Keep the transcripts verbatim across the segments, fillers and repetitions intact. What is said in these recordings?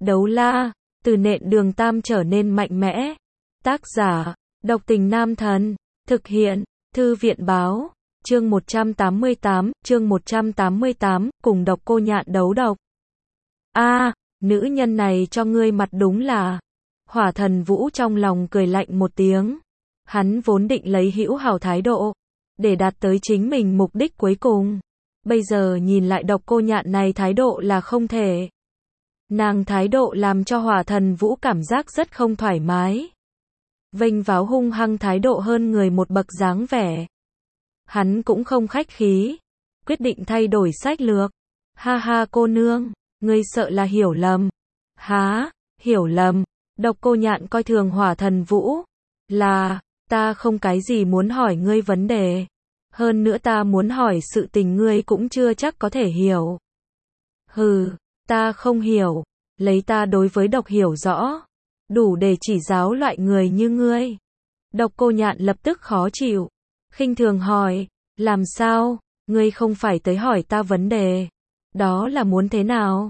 Đấu la, từ nện đường tam trở nên mạnh mẽ. Tác giả, độc tình nam thần. Thực hiện, thư viện báo. Chương một trăm tám mươi tám, chương một trăm tám mươi tám, cùng độc cô nhạn đấu độc. A, à, nữ nhân này cho ngươi mặt đúng là. Hỏa Thần Vũ trong lòng cười lạnh một tiếng. Hắn vốn định lấy hữu hảo thái độ, để đạt tới chính mình mục đích cuối cùng. Bây giờ nhìn lại độc cô nhạn này thái độ là không thể. Nàng thái độ làm cho Hỏa Thần Vũ cảm giác rất không thoải mái. Vênh váo hung hăng thái độ hơn người một bậc dáng vẻ. Hắn cũng không khách khí, quyết định thay đổi sách lược. Ha ha cô nương, ngươi sợ là hiểu lầm. Há, hiểu lầm, độc cô nhạn coi thường Hỏa Thần Vũ. Là, ta không cái gì muốn hỏi ngươi vấn đề. Hơn nữa ta muốn hỏi sự tình ngươi cũng chưa chắc có thể hiểu. Hừ, ta không hiểu, lấy ta đối với độc hiểu rõ, đủ để chỉ giáo loại người như ngươi. Độc cô nhạn lập tức khó chịu, khinh thường hỏi, làm sao, ngươi không phải tới hỏi ta vấn đề, đó là muốn thế nào?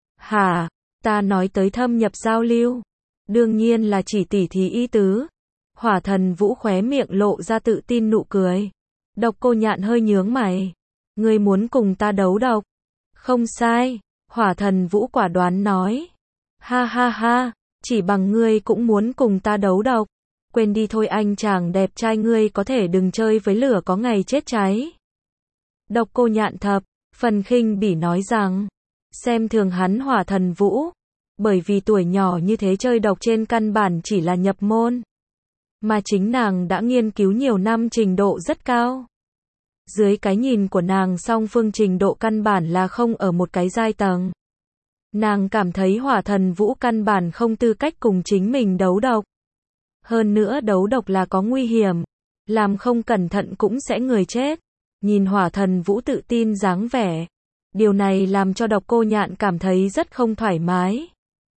Hả, ta nói tới thâm nhập giao lưu, đương nhiên là chỉ tỉ thí ý tứ. Hỏa Thần Vũ khóe miệng lộ ra tự tin nụ cười. Độc cô nhạn hơi nhướng mày, ngươi muốn cùng ta đấu độc? Không sai, Hỏa Thần Vũ quả đoán nói. Ha ha ha, chỉ bằng ngươi cũng muốn cùng ta đấu độc? Quên đi thôi anh chàng đẹp trai, ngươi có thể đừng chơi với lửa có ngày chết cháy. Độc cô nhạn thập phần khinh bỉ nói rằng, xem thường hắn Hỏa Thần Vũ, bởi vì tuổi nhỏ như thế chơi độc trên căn bản chỉ là nhập môn, mà chính nàng đã nghiên cứu nhiều năm, trình độ rất cao. Dưới cái nhìn của nàng, song phương trình độ căn bản là không ở một cái giai tầng. Nàng cảm thấy Hỏa Thần Vũ căn bản không tư cách cùng chính mình đấu độc. Hơn nữa đấu độc là có nguy hiểm, làm không cẩn thận cũng sẽ người chết. Nhìn Hỏa Thần Vũ tự tin dáng vẻ, điều này làm cho độc cô nhạn cảm thấy rất không thoải mái.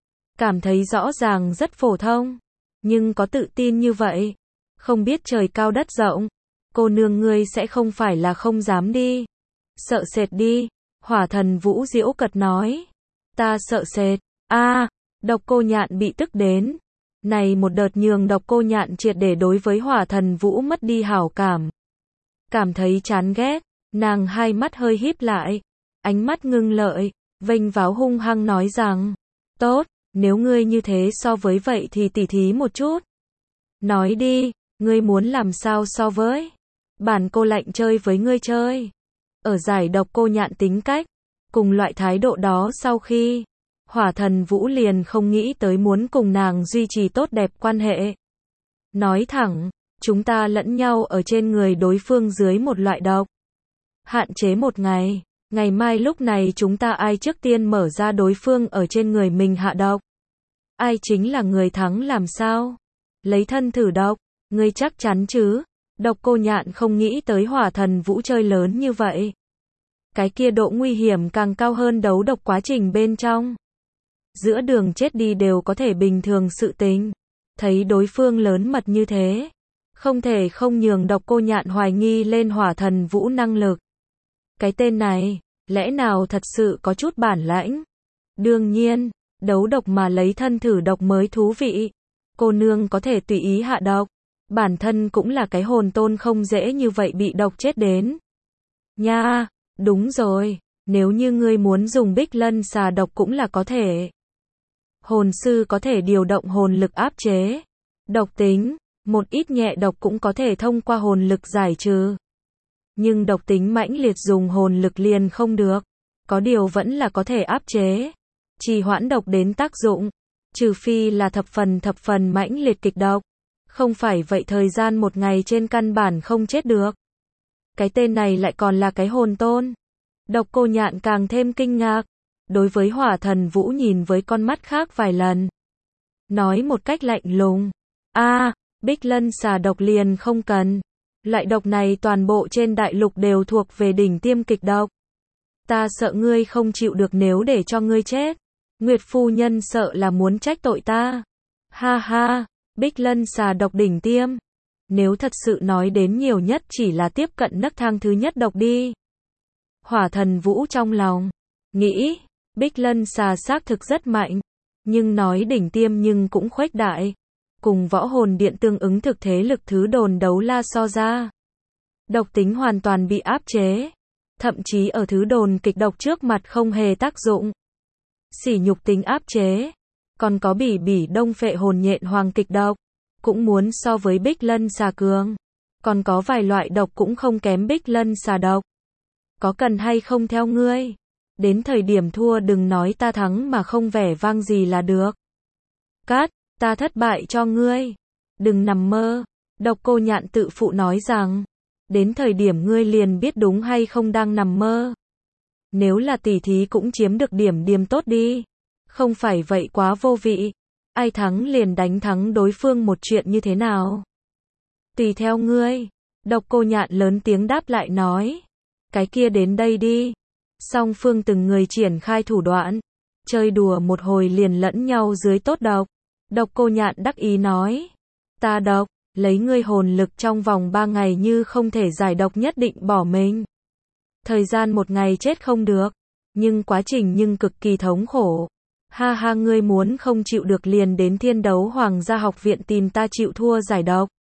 Cảm thấy rõ ràng rất phổ thông, nhưng có tự tin như vậy, không biết trời cao đất rộng. Cô nương ngươi sẽ không phải là không dám đi, sợ sệt đi. Hỏa Thần Vũ giễu cợt nói. Ta sợ sệt? A, à, độc cô nhạn bị tức đến. Này một đợt nhường độc cô nhạn triệt để đối với Hỏa Thần Vũ mất đi hảo cảm. Cảm thấy chán ghét, nàng hai mắt hơi híp lại, ánh mắt ngưng lợi, vênh váo hung hăng nói rằng, tốt, nếu ngươi như thế so với vậy thì tỉ thí một chút. Nói đi, ngươi muốn làm sao so với? Bản cô lạnh chơi với ngươi chơi. Ở giải độc cô nhạn tính cách, cùng loại thái độ đó sau khi, Hỏa Thần Vũ liền không nghĩ tới muốn cùng nàng duy trì tốt đẹp quan hệ. Nói thẳng, chúng ta lẫn nhau ở trên người đối phương dưới một loại độc. Hạn chế một ngày, ngày mai lúc này chúng ta ai trước tiên mở ra đối phương ở trên người mình hạ độc. Ai chính là người thắng làm sao? Lấy thân thử độc, ngươi chắc chắn chứ? Độc cô nhạn không nghĩ tới Hỏa Thần Vũ chơi lớn như vậy. Cái kia độ nguy hiểm càng cao hơn đấu độc quá trình bên trong. Giữa đường chết đi đều có thể bình thường sự tình. Thấy đối phương lớn mật như thế, không thể không nhường độc cô nhạn hoài nghi lên Hỏa Thần Vũ năng lực. Cái tên này, lẽ nào thật sự có chút bản lãnh? Đương nhiên, đấu độc mà lấy thân thử độc mới thú vị. Cô nương có thể tùy ý hạ độc, bản thân cũng là cái hồn tôn, không dễ như vậy bị độc chết đến. Nha, đúng rồi, nếu như ngươi muốn dùng Bích Lân xà độc cũng là có thể. Hồn sư có thể điều động hồn lực áp chế độc tính, một ít nhẹ độc cũng có thể thông qua hồn lực giải trừ. Nhưng độc tính mãnh liệt dùng hồn lực liền không được, có điều vẫn là có thể áp chế, trì hoãn độc đến tác dụng, trừ phi là thập phần thập phần mãnh liệt kịch độc. Không phải vậy thời gian một ngày trên căn bản không chết được. Cái tên này lại còn là cái hồn tôn. Độc cô nhạn càng thêm kinh ngạc, đối với Hỏa Thần Vũ nhìn với con mắt khác vài lần. Nói một cách lạnh lùng, a, à, Bích Lân xà độc liền không cần. Loại độc này toàn bộ trên đại lục đều thuộc về đỉnh tiêm kịch độc. Ta sợ ngươi không chịu được nếu để cho ngươi chết. Nguyệt phu nhân sợ là muốn trách tội ta. Ha ha. Bích Lân xà độc đỉnh tiêm. Nếu thật sự nói đến nhiều nhất chỉ là tiếp cận nấc thang thứ nhất độc đi. Hỏa Thần Vũ trong lòng nghĩ, Bích Lân xà xác thực rất mạnh, Nhưng nói đỉnh tiêm nhưng cũng khuếch đại. Cùng võ hồn điện tương ứng thực thế lực thứ đồn đấu la so ra. Độc tính hoàn toàn bị áp chế. Thậm chí ở thứ đồn kịch độc trước mặt không hề tác dụng. Sỉ nhục tính áp chế. Còn có bỉ bỉ đông phệ hồn nhện hoàng kịch độc. Cũng muốn so với bích lân xà cường. Còn có vài loại độc cũng không kém bích lân xà độc. Có cần hay không theo ngươi? Đến thời điểm thua đừng nói ta thắng mà không vẻ vang gì là được. Cát, ta thất bại cho ngươi. Đừng nằm mơ. Độc Cô Nhạn tự phụ nói rằng. Đến thời điểm ngươi liền biết đúng hay không đang nằm mơ. Nếu là tỷ thí cũng chiếm được điểm điểm tốt đi. Không phải vậy quá vô vị. Ai thắng liền đánh thắng đối phương một chuyện như thế nào? Tùy theo ngươi. Độc Cô Nhạn lớn tiếng đáp lại nói. Cái kia đến đây đi. Song phương từng người triển khai thủ đoạn. Chơi đùa một hồi liền lẫn nhau dưới tốt độc. Độc Cô Nhạn đắc ý nói. Ta độc, lấy ngươi hồn lực trong vòng ba ngày như không thể giải độc nhất định bỏ mình. Thời gian một ngày chết không được. Nhưng quá trình nhưng cực kỳ thống khổ. Ha ha ngươi muốn không chịu được liền đến Thiên Đấu Hoàng gia học viện tìm ta chịu thua giải độc.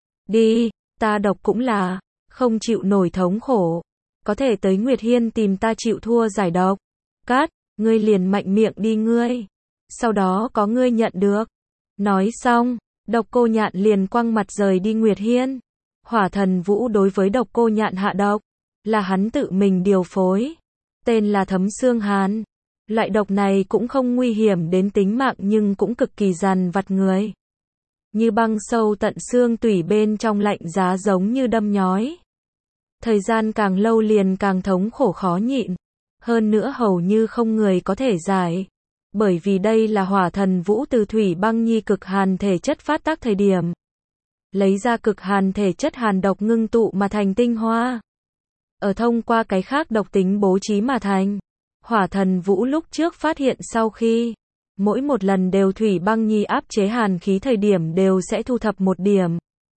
Đi, ta độc cũng là, không chịu nổi thống khổ. Có thể tới Nguyệt Hiên tìm ta chịu thua giải độc. Cát, ngươi liền mạnh miệng đi ngươi. Sau đó có ngươi nhận được. Nói xong, Độc Cô Nhạn liền quăng mặt rời đi Nguyệt Hiên. Hỏa Thần Vũ đối với Độc Cô Nhạn hạ độc, là hắn tự mình điều phối. Tên là Thấm Xương Hàn. Loại độc này cũng không nguy hiểm đến tính mạng nhưng cũng cực kỳ dằn vặt người. Như băng sâu tận xương tủy bên trong lạnh giá giống như đâm nhói. Thời gian càng lâu liền càng thống khổ khó nhịn. Hơn nữa hầu như không người có thể giải. Bởi vì đây là Hỏa Thần Vũ từ thủy băng nhi cực hàn thể chất phát tác thời điểm. Lấy ra cực hàn thể chất hàn độc ngưng tụ mà thành tinh hoa. Ở thông qua cái khác độc tính bố trí mà thành. Hỏa Thần Vũ lúc trước phát hiện sau khi mỗi một lần đều thủy băng nhi áp chế hàn khí thời điểm đều sẽ thu thập một điểm.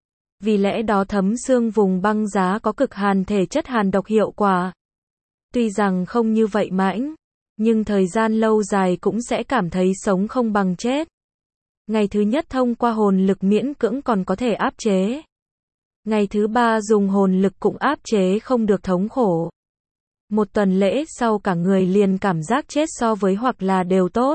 Vì lẽ đó thấm xương vùng băng giá có cực hàn thể chất hàn độc hiệu quả. Tuy rằng không như vậy mãnh, nhưng thời gian lâu dài cũng sẽ cảm thấy sống không bằng chết. Ngày thứ nhất thông qua hồn lực miễn cưỡng còn có thể áp chế. Ngày thứ ba dùng hồn lực cũng áp chế không được thống khổ. Một tuần lễ sau cả người liền cảm giác chết so với hoặc là đều tốt.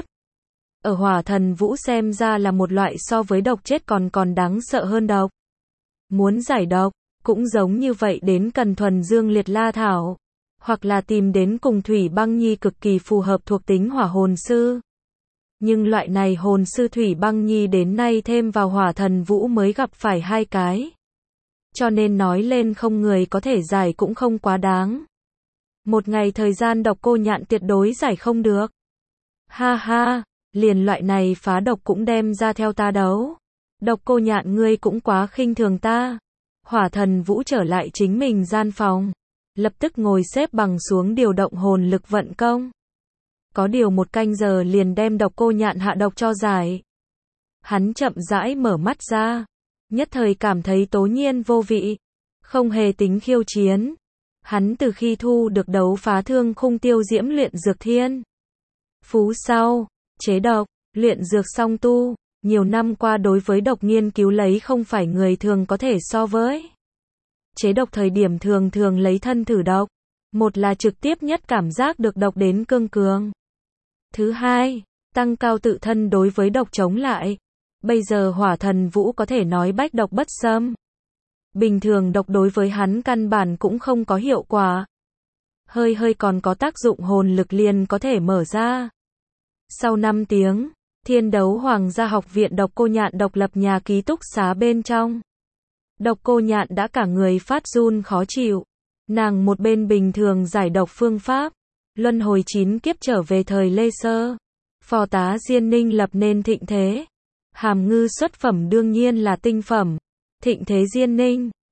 Ở Hỏa Thần Vũ xem ra là một loại so với độc chết còn còn đáng sợ hơn độc. Muốn giải độc, cũng giống như vậy đến cần thuần dương liệt la thảo. Hoặc là tìm đến cùng thủy băng nhi cực kỳ phù hợp thuộc tính hỏa hồn sư. Nhưng loại này hồn sư thủy băng nhi đến nay thêm vào Hỏa Thần Vũ mới gặp phải hai cái. Cho nên nói lên không người có thể giải cũng không quá đáng. Một ngày thời gian Độc Cô Nhạn tuyệt đối giải không được. Ha ha, liền loại này phá độc cũng đem ra theo ta đấu. Độc Cô Nhạn ngươi cũng quá khinh thường ta. Hỏa Thần Vũ trở lại chính mình gian phòng. Lập tức ngồi xếp bằng xuống điều động hồn lực vận công. Có điều một canh giờ liền đem Độc Cô Nhạn hạ độc cho giải. Hắn chậm rãi mở mắt ra. Nhất thời cảm thấy tố nhiên vô vị. Không hề tính khiêu chiến. Hắn từ khi thu được đấu phá thương khung tiêu diễm luyện dược thiên. Phú sau, chế độc, luyện dược song tu. Nhiều năm qua đối với độc nghiên cứu lấy không phải người thường có thể so với. Chế độc thời điểm thường thường lấy thân thử độc. Một là trực tiếp nhất cảm giác được độc đến cương cường. Thứ hai, tăng cao tự thân đối với độc chống lại. Bây giờ Hỏa Thần Vũ có thể nói bách độc bất xâm. Bình thường độc đối với hắn căn bản cũng không có hiệu quả. Hơi hơi còn có tác dụng hồn lực liền có thể mở ra. Sau năm tiếng, Thiên Đấu Hoàng gia học viện Độc Cô Nhạn độc lập nhà ký túc xá bên trong. Độc Cô Nhạn đã cả người phát run khó chịu. Nàng một bên bình thường giải độc phương pháp, luân hồi chín kiếp trở về thời Lê Sơ. Phò tá Diên Ninh lập nên thịnh thế. Hàm ngư xuất phẩm đương nhiên là tinh phẩm. Thịnh thế Diên Ninh,